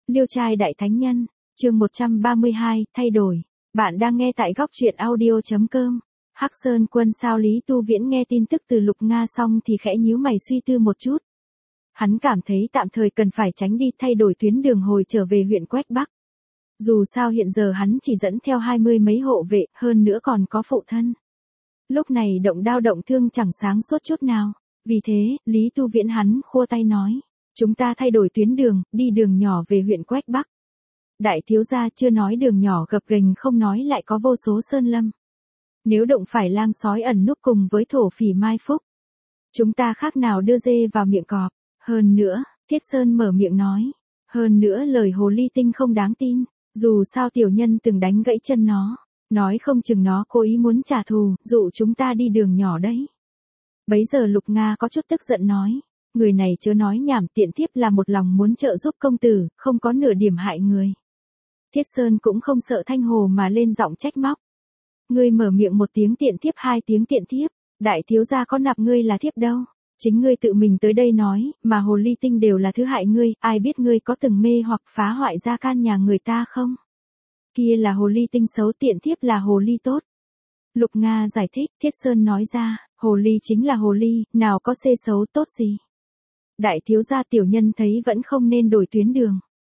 Liêu trai đại thánh nhân, chương 132, thay đổi. Bạn đang nghe tại góc truyện audio.com. Hắc Sơn Quân sao Lý Tu Viễn nghe tin tức từ Lục Nga xong thì khẽ nhíu mày suy tư một chút. Hắn cảm thấy tạm thời cần phải tránh đi thay đổi tuyến đường hồi trở về huyện Quách Bắc. Dù sao hiện giờ hắn chỉ dẫn theo 20 mấy hộ vệ, hơn nữa còn có phụ thân. Lúc này động đao động thương chẳng sáng suốt chút nào. Vì thế, Lý Tu Viễn hắn khua tay nói. Chúng ta thay đổi tuyến đường, đi đường nhỏ về huyện Quách Bắc. Đại thiếu gia chưa nói đường nhỏ gập ghềnh không nói lại có vô số sơn lâm. Nếu đụng phải lang sói ẩn núp cùng với thổ phỉ mai phúc. Chúng ta khác nào đưa dê vào miệng cọp. Hơn nữa, Thiết Sơn mở miệng nói. Hơn nữa lời hồ ly tinh không đáng tin. Dù sao tiểu nhân từng đánh gãy chân nó. Nói không chừng nó cố ý muốn trả thù, dụ chúng ta đi đường nhỏ đấy. Bấy giờ Lục Nga có chút tức giận nói. Người này chớ nói nhảm, tiện thiếp là một lòng muốn trợ giúp công tử, không có nửa điểm hại người. Thiết Sơn cũng không sợ Thanh Hồ mà lên giọng trách móc. Ngươi mở miệng một tiếng tiện thiếp, hai tiếng tiện thiếp, đại thiếu gia có nạp ngươi là thiếp đâu. Chính ngươi tự mình tới đây nói, mà hồ ly tinh đều là thứ hại ngươi, ai biết ngươi có từng mê hoặc phá hoại gia can nhà người ta không? Kia là hồ ly tinh xấu, tiện thiếp là hồ ly tốt. Lục Nga giải thích, Thiết Sơn nói ra, hồ ly chính là hồ ly, nào có xê xấu tốt gì. Đại thiếu gia tiểu nhân thấy vẫn không nên đổi tuyến đường.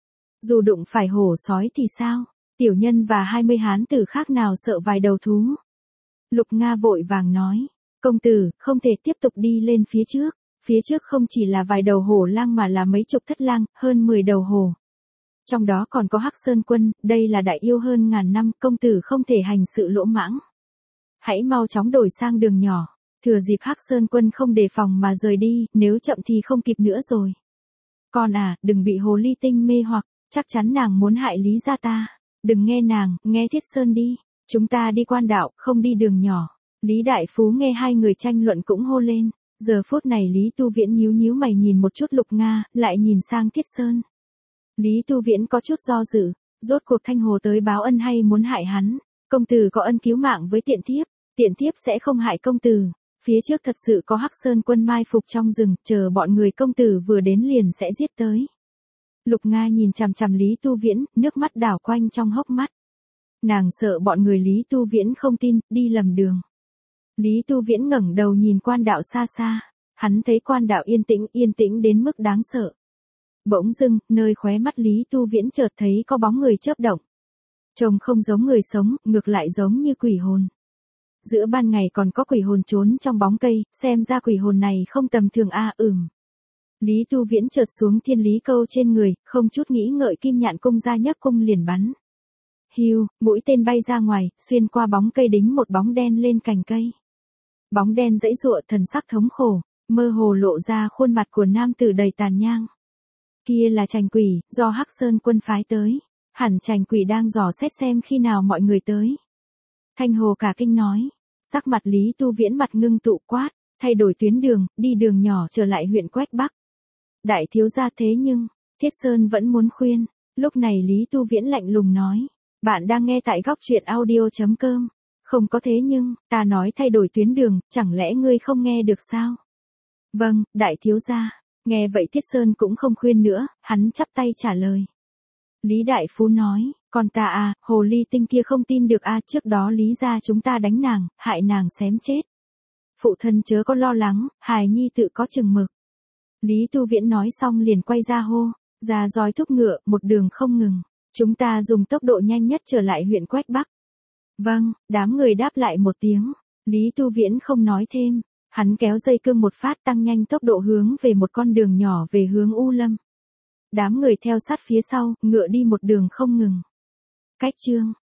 Dù đụng phải hổ sói thì sao, tiểu nhân và 20 hán tử khác nào sợ vài đầu thú. Lục Nga vội vàng nói, công tử, không thể tiếp tục đi lên phía trước không chỉ là vài đầu hổ lang mà là mấy chục thất lang, hơn 10 đầu hổ. Trong đó còn có Hắc Sơn Quân, đây là đại yêu hơn ngàn năm, công tử không thể hành sự lỗ mãng. Hãy mau chóng đổi sang đường nhỏ, thừa dịp Hắc Sơn Quân không đề phòng mà rời đi, nếu chậm thì không kịp nữa rồi. Con à, đừng bị hồ ly tinh mê hoặc, chắc chắn nàng muốn hại Lý gia ta. Đừng nghe nàng, nghe Thiết Sơn đi. Chúng ta đi quan đạo, không đi đường nhỏ. Lý Đại Phú nghe hai người tranh luận cũng hô lên. Giờ phút này Lý Tu Viễn nhíu mày nhìn một chút Lục Nga, lại nhìn sang Thiết Sơn. Lý Tu Viễn có chút do dự, rốt cuộc Thanh Hồ tới báo ân hay muốn hại hắn. Công tử có ân cứu mạng với tiện thiếp sẽ không hại công tử. Phía trước thật sự có Hắc Sơn Quân mai phục trong rừng, chờ bọn người công tử vừa đến liền sẽ giết tới. Lục Nga nhìn chằm chằm Lý Tu Viễn, nước mắt đảo quanh trong hốc mắt. Nàng sợ bọn người Lý Tu Viễn không tin, đi lầm đường. Lý Tu Viễn ngẩng đầu nhìn quan đạo xa xa, hắn thấy quan đạo yên tĩnh đến mức đáng sợ. Bỗng dưng, nơi khóe mắt Lý Tu Viễn chợt thấy có bóng người chớp động. Trông không giống người sống, ngược lại giống như quỷ hồn. Giữa ban ngày còn có quỷ hồn trốn trong bóng cây, xem ra quỷ hồn này không tầm thường a. Lý Tu Viễn chợt xuống thiên lý câu trên người, không chút nghĩ ngợi kim nhạn cung ra nhấc cung liền bắn. Hiu, mũi tên bay ra ngoài, xuyên qua bóng cây đính một bóng đen lên cành cây. Bóng đen giãy giụa thần sắc thống khổ, mơ hồ lộ ra khuôn mặt của nam tử đầy tàn nhang. Kia là Trành Quỷ, do Hắc Sơn Quân phái tới. Hẳn Trành Quỷ đang dò xét xem khi nào mọi người tới. Thanh Hồ cả kinh nói, sắc mặt Lý Tu Viễn mặt ngưng tụ quát, thay đổi tuyến đường, đi đường nhỏ trở lại huyện Quách Bắc. Đại thiếu gia thế nhưng, Thiết Sơn vẫn muốn khuyên, lúc này Lý Tu Viễn lạnh lùng nói, bạn đang nghe tại góc truyện audio.com, không có thế nhưng, ta nói thay đổi tuyến đường, chẳng lẽ ngươi không nghe được sao? Vâng, đại thiếu gia, nghe vậy Thiết Sơn cũng không khuyên nữa, hắn chắp tay trả lời. Lý Đại Phú nói, con ta à, hồ ly tinh kia không tin được a, trước đó Lý gia chúng ta đánh nàng, hại nàng xém chết. Phụ thân chớ có lo lắng, hài nhi tự có chừng mực. Lý Tu Viễn nói xong liền quay ra hô, ra roi thúc ngựa, một đường không ngừng. Chúng ta dùng tốc độ nhanh nhất trở lại huyện Quách Bắc. Vâng, đám người đáp lại một tiếng. Lý Tu Viễn không nói thêm, hắn kéo dây cương một phát tăng nhanh tốc độ hướng về một con đường nhỏ về hướng U Lâm. Đám người theo sát phía sau, ngựa đi một đường không ngừng. Cách chương